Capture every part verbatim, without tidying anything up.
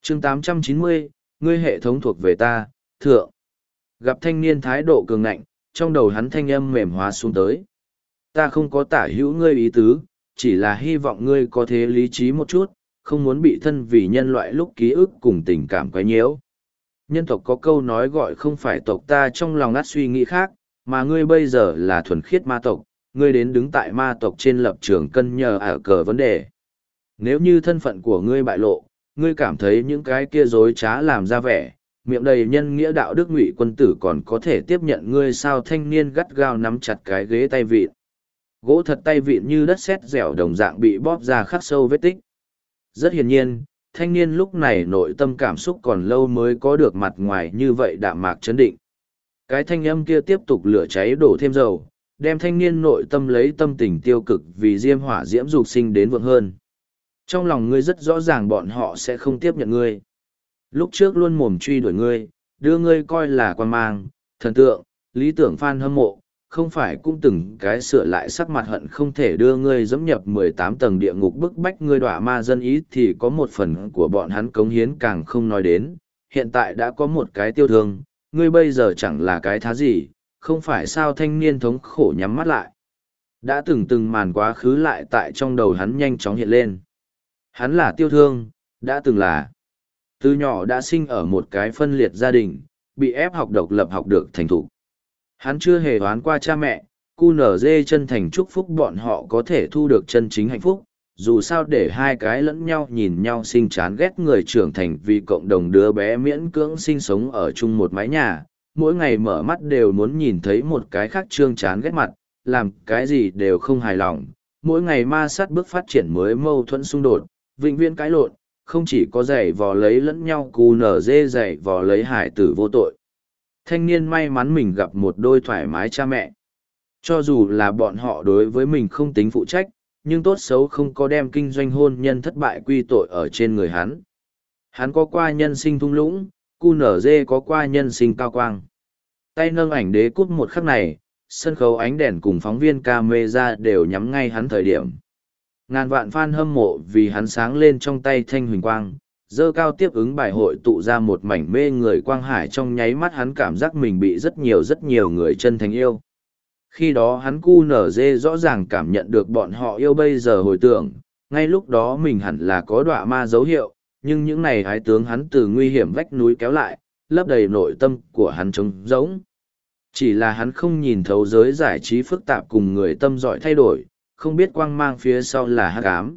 chương tám trăm chín mươi, ngươi hệ thống thuộc về ta, thượng. Gặp thanh niên thái độ cường ngạnh, trong đầu hắn thanh âm mềm hóa xuống tới. Ta không có tả hữu ngươi ý tứ, chỉ là hy vọng ngươi có thế lý trí một chút, không muốn bị thân vì nhân loại lúc ký ức cùng tình cảm quấy nhiễu. Nhân tộc có câu nói gọi không phải tộc ta trong lòng át suy nghĩ khác, mà ngươi bây giờ là thuần khiết ma tộc, ngươi đến đứng tại ma tộc trên lập trường cân nhờ ở cờ vấn đề. Nếu như thân phận của ngươi bại lộ, ngươi cảm thấy những cái kia dối trá làm ra vẻ, miệng đầy nhân nghĩa đạo đức ngụy quân tử còn có thể tiếp nhận ngươi sao? Thanh niên gắt gao nắm chặt cái ghế tay vịn. Gỗ thật tay vịn như đất sét dẻo đồng dạng bị bóp ra khắc sâu vết tích. Rất hiển nhiên, thanh niên lúc này nội tâm cảm xúc còn lâu mới có được mặt ngoài như vậy đạm mạc chấn định. Cái thanh âm kia tiếp tục lửa cháy đổ thêm dầu, đem thanh niên nội tâm lấy tâm tình tiêu cực vì diêm hỏa diễm dục sinh đến vượng hơn. Trong lòng ngươi rất rõ ràng bọn họ sẽ không tiếp nhận ngươi. Lúc trước luôn mồm truy đuổi ngươi, đưa ngươi coi là quan mang, thần tượng, lý tưởng fan hâm mộ, không phải cũng từng cái sửa lại sắc mặt hận không thể đưa ngươi dẫm nhập mười tám tầng địa ngục bức bách ngươi đọa ma dân ý thì có một phần của bọn hắn cống hiến càng không nói đến. Hiện tại đã có một cái tiêu thương, ngươi bây giờ chẳng là cái thá gì, không phải sao? Thanh niên thống khổ nhắm mắt lại. Đã từng từng màn quá khứ lại tại trong đầu hắn nhanh chóng hiện lên. Hắn là tiêu thương, đã từng là. Từ nhỏ đã sinh ở một cái phân liệt gia đình, bị ép học độc lập học được thành thục. Hắn chưa hề oán qua cha mẹ, cu nở dê chân thành chúc phúc bọn họ có thể thu được chân chính hạnh phúc, dù sao để hai cái lẫn nhau nhìn nhau sinh chán ghét người trưởng thành vì cộng đồng đứa bé miễn cưỡng sinh sống ở chung một mái nhà, mỗi ngày mở mắt đều muốn nhìn thấy một cái khác trương chán ghét mặt, làm cái gì đều không hài lòng, mỗi ngày ma sát bước phát triển mới mâu thuẫn xung đột, vĩnh viễn cãi lộn, không chỉ có giày vò lấy lẫn nhau cu nở dê giày vò lấy hải tử vô tội. Thanh niên may mắn mình gặp một đôi thoải mái cha mẹ. Cho dù là bọn họ đối với mình không tính phụ trách, nhưng tốt xấu không có đem kinh doanh hôn nhân thất bại quy tội ở trên người hắn. Hắn có qua nhân sinh thung lũng, cu nở dê có qua nhân sinh cao quang. Tay nâng ảnh đế cút một khắc này, sân khấu ánh đèn cùng phóng viên camera đều nhắm ngay hắn thời điểm. Ngàn vạn fan hâm mộ vì hắn sáng lên trong tay thanh huỳnh quang, dơ cao tiếp ứng bài hội tụ ra một mảnh mê người quang hải, trong nháy mắt hắn cảm giác mình bị rất nhiều rất nhiều người chân thành yêu. Khi đó hắn cu nở dê rõ ràng cảm nhận được bọn họ yêu bây giờ hồi tưởng, ngay lúc đó mình hẳn là có đọa ma dấu hiệu, nhưng những này ái tướng hắn từ nguy hiểm vách núi kéo lại, lấp đầy nội tâm của hắn trống rỗng. Chỉ là hắn không nhìn thấu giới giải trí phức tạp cùng người tâm giỏi thay đổi, không biết quang mang phía sau là hắc ám.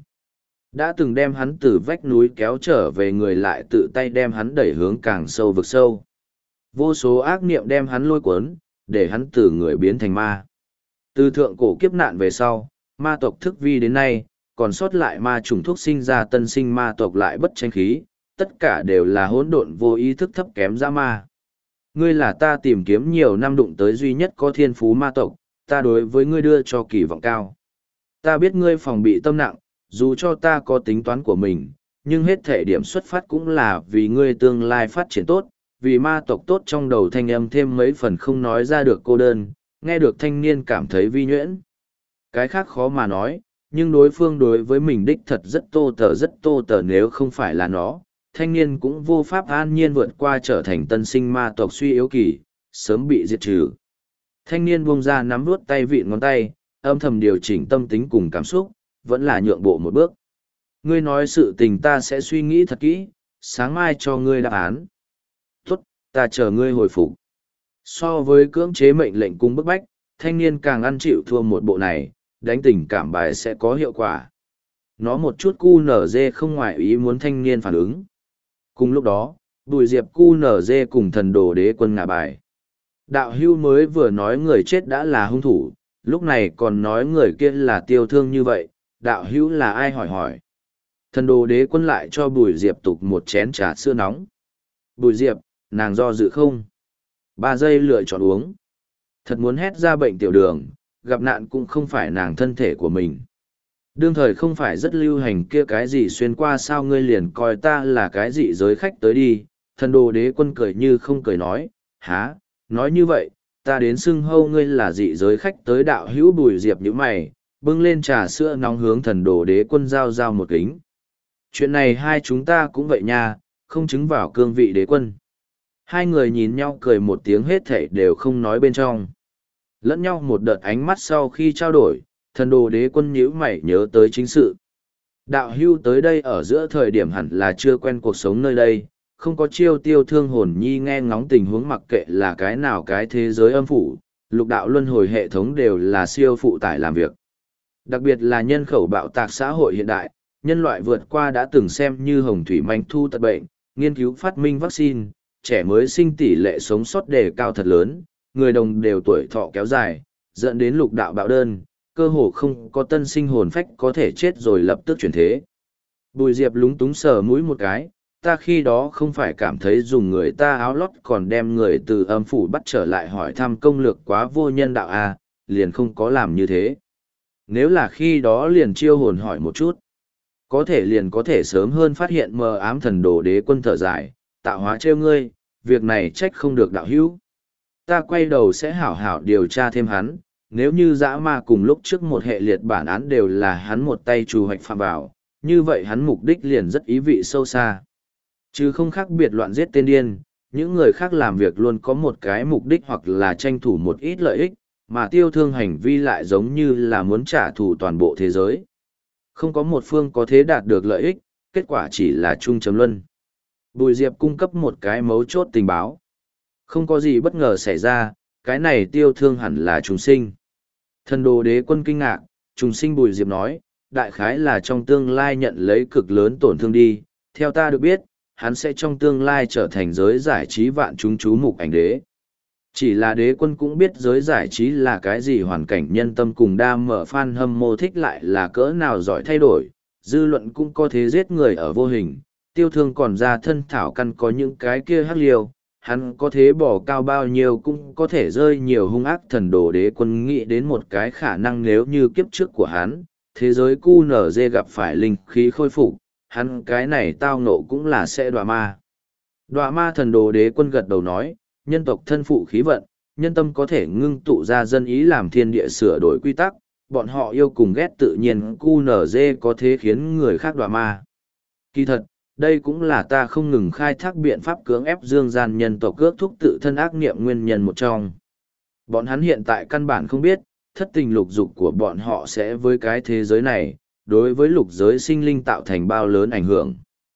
Đã từng đem hắn từ vách núi kéo trở về người lại tự tay đem hắn đẩy hướng càng sâu vực sâu. Vô số ác niệm đem hắn lôi cuốn, để hắn từ người biến thành ma. Từ thượng cổ kiếp nạn về sau, ma tộc thức vi đến nay, còn sót lại ma trùng thuốc sinh ra tân sinh ma tộc lại bất tranh khí, tất cả đều là hỗn độn vô ý thức thấp kém dã ma. Ngươi là ta tìm kiếm nhiều năm đụng tới duy nhất có thiên phú ma tộc, ta đối với ngươi đưa cho kỳ vọng cao. Ta biết ngươi phòng bị tâm nặng, dù cho ta có tính toán của mình, nhưng hết thể điểm xuất phát cũng là vì ngươi tương lai phát triển tốt, vì ma tộc tốt. Trong đầu thanh âm thêm mấy phần không nói ra được cô đơn, nghe được thanh niên cảm thấy vi nhuyễn. Cái khác khó mà nói, nhưng đối phương đối với mình đích thật rất tô tờ rất tô tờ, nếu không phải là nó, thanh niên cũng vô pháp an nhiên vượt qua trở thành tân sinh ma tộc suy yếu kỳ, sớm bị diệt trừ. Thanh niên buông ra nắm vuốt tay vịn ngón tay, âm thầm điều chỉnh tâm tính cùng cảm xúc, vẫn là nhượng bộ một bước. Ngươi nói sự tình ta sẽ suy nghĩ thật kỹ, sáng mai cho ngươi đáp án. Tốt, ta chờ ngươi hồi phục. So với cưỡng chế mệnh lệnh cung bức bách, thanh niên càng ăn chịu thua một bộ này, đánh tình cảm bài sẽ có hiệu quả. Nó một chút cu nở dê không ngoại ý muốn thanh niên phản ứng. Cùng lúc đó, Bùi Diệp cu nở dê cùng thần đồ đế quân ngả bài. Đạo hưu mới vừa nói người chết đã là hung thủ, lúc này còn nói người kia là tiêu thương như vậy, đạo hữu là ai hỏi hỏi. Thần đồ đế quân lại cho Bùi Diệp tục một chén trà sữa nóng. Bùi Diệp, nàng do dự không? Ba giây lựa chọn uống. Thật muốn hét ra bệnh tiểu đường, gặp nạn cũng không phải nàng thân thể của mình. Đương thời không phải rất lưu hành kia cái gì xuyên qua sao ngươi liền coi ta là cái gì giới khách tới đi. Thần đồ đế quân cười như không cười nói, há, nói như vậy, ta đến xưng hâu ngươi là dị giới khách tới. Đạo hữu Bùi Diệp như mày, bưng lên trà sữa nóng hướng thần đồ đế quân giao giao một kính. Chuyện này hai chúng ta cũng vậy nha, không chứng vào cương vị đế quân. Hai người nhìn nhau cười một tiếng hết thảy đều không nói bên trong. Lẫn nhau một đợt ánh mắt sau khi trao đổi, thần đồ đế quân nhíu mày nhớ tới chính sự. Đạo hưu tới đây ở giữa thời điểm hẳn là chưa quen cuộc sống nơi đây, không có chiêu tiêu thương hồn nhi nghe ngóng tình huống mặc kệ là cái nào cái thế giới âm phủ, lục đạo luân hồi hệ thống đều là siêu phụ tải làm việc. Đặc biệt là nhân khẩu bạo tạc xã hội hiện đại, nhân loại vượt qua đã từng xem như hồng thủy manh thu tật bệnh, nghiên cứu phát minh vaccine, trẻ mới sinh tỷ lệ sống sót đề cao thật lớn, người đồng đều tuổi thọ kéo dài, dẫn đến lục đạo bạo đơn, cơ hồ không có tân sinh hồn phách có thể chết rồi lập tức chuyển thế. Bùi Diệp lúng túng sờ mũi một cái, ta khi đó không phải cảm thấy dùng người ta áo lót còn đem người từ âm phủ bắt trở lại hỏi thăm công lược quá vô nhân đạo à, liền không có làm như thế. Nếu là khi đó liền chiêu hồn hỏi một chút, có thể liền có thể sớm hơn phát hiện mờ ám thần đồ đế quân thở dài, tạo hóa trêu ngươi, việc này trách không được đạo hữu. Ta quay đầu sẽ hảo hảo điều tra thêm hắn, nếu như dã ma cùng lúc trước một hệ liệt bản án đều là hắn một tay trù hoạch phạm vào, như vậy hắn mục đích liền rất ý vị sâu xa. Chứ không khác biệt loạn giết tên điên, những người khác làm việc luôn có một cái mục đích hoặc là tranh thủ một ít lợi ích, mà tiêu thương hành vi lại giống như là muốn trả thù toàn bộ thế giới. Không có một phương có thế đạt được lợi ích, kết quả chỉ là chung chấm luân. Bùi Diệp cung cấp một cái mấu chốt tình báo. Không có gì bất ngờ xảy ra, cái này tiêu thương hẳn là trùng sinh. Thần đồ đế quân kinh ngạc, trùng sinh Bùi Diệp nói, đại khái là trong tương lai nhận lấy cực lớn tổn thương đi, theo ta được biết, hắn sẽ trong tương lai trở thành giới giải trí vạn chúng chú mục ảnh đế. Chỉ là đế quân cũng biết giới giải trí là cái gì hoàn cảnh nhân tâm cùng đam mở fan hâm mộ thích lại là cỡ nào giỏi thay đổi, dư luận cũng có thế giết người ở vô hình, tiêu thương còn ra thân thảo căn có những cái kia hắc liều, hắn có thế bỏ cao bao nhiêu cũng có thể rơi nhiều hung ác. Thần đồ đế quân nghĩ đến một cái khả năng nếu như kiếp trước của hắn, thế giới cu nở dê gặp phải linh khí khôi phục, hắn cái này tao nộ cũng là sẽ đọa ma. Đọa ma thần đồ đế quân gật đầu nói, nhân tộc thân phụ khí vận, nhân tâm có thể ngưng tụ ra dân ý làm thiên địa sửa đổi quy tắc, bọn họ yêu cùng ghét tự nhiên cu nở dê có thế khiến người khác đọa ma. Kỳ thật, đây cũng là ta không ngừng khai thác biện pháp cưỡng ép dương gian nhân tộc cước thúc tự thân ác niệm nguyên nhân một trong. Bọn hắn hiện tại căn bản không biết, thất tình lục dục của bọn họ sẽ với cái thế giới này, đối với lục giới sinh linh tạo thành bao lớn ảnh hưởng.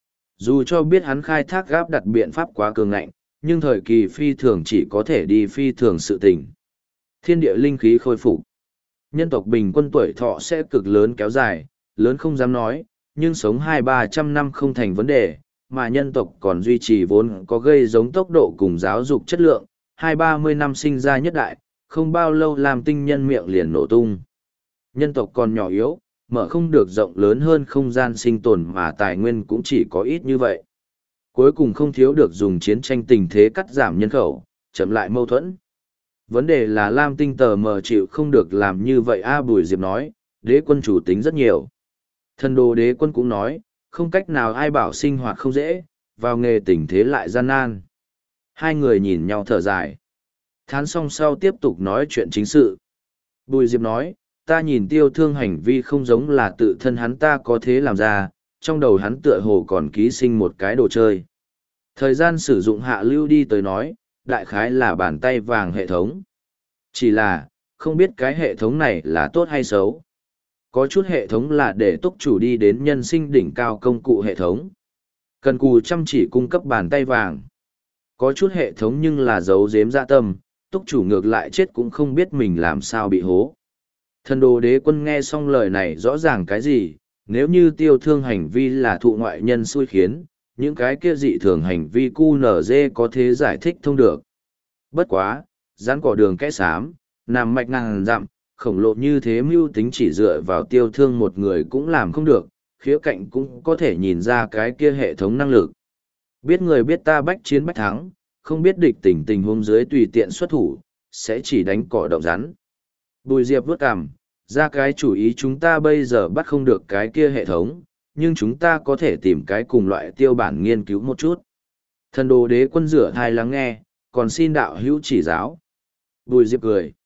Dù cho biết hắn khai thác gáp đặt biện pháp quá cường ngạnh, nhưng thời kỳ phi thường chỉ có thể đi phi thường sự tình. Thiên địa linh khí khôi phục. Nhân tộc bình quân tuổi thọ sẽ cực lớn kéo dài, lớn không dám nói, nhưng sống hai ba trăm năm không thành vấn đề, mà nhân tộc còn duy trì vốn có gây giống tốc độ cùng giáo dục chất lượng, hai ba mươi năm sinh ra nhất đại, không bao lâu làm tinh nhân miệng liền nổ tung. Nhân tộc còn nhỏ yếu, mở không được rộng lớn hơn không gian sinh tồn mà tài nguyên cũng chỉ có ít như vậy. Cuối cùng không thiếu được dùng chiến tranh tình thế cắt giảm nhân khẩu, chậm lại mâu thuẫn. Vấn đề là Lam Tinh tờ mờ chịu không được làm như vậy A Bùi Diệp nói, đế quân chủ tính rất nhiều. Thần đồ đế quân cũng nói, không cách nào ai bảo sinh hoạt không dễ, vào nghề tình thế lại gian nan. Hai người nhìn nhau thở dài. Thán xong sau tiếp tục nói chuyện chính sự. Bùi Diệp nói, ta nhìn tiêu thương hành vi không giống là tự thân hắn ta có thế làm ra, trong đầu hắn tựa hồ còn ký sinh một cái đồ chơi. Thời gian sử dụng hạ lưu đi tới nói, đại khái là bàn tay vàng hệ thống. Chỉ là, không biết cái hệ thống này là tốt hay xấu. Có chút hệ thống là để túc chủ đi đến nhân sinh đỉnh cao công cụ hệ thống. Cần cù chăm chỉ cung cấp bàn tay vàng. Có chút hệ thống nhưng là giấu giếm dạ tâm, túc chủ ngược lại chết cũng không biết mình làm sao bị hố. Thần đồ đế quân nghe xong lời này rõ ràng cái gì, nếu như tiêu thương hành vi là thụ ngoại nhân xui khiến, những cái kia dị thường hành vi cu nở dê có thể giải thích thông được. Bất quá, rắn cỏ đường kẽ xám, nằm mạch ngàn dặm, khổng lồ như thế mưu tính chỉ dựa vào tiêu thương một người cũng làm không được, khía cạnh cũng có thể nhìn ra cái kia hệ thống năng lực. Biết người biết ta bách chiến bách thắng, không biết địch tình tình huống dưới tùy tiện xuất thủ, sẽ chỉ đánh cỏ động rắn. Bùi Diệp vớt cằm, ra cái chủ ý chúng ta bây giờ bắt không được cái kia hệ thống, nhưng chúng ta có thể tìm cái cùng loại tiêu bản nghiên cứu một chút. Thần đồ đế quân rửa thai lắng nghe, còn xin đạo hữu chỉ giáo. Bùi Diệp cười.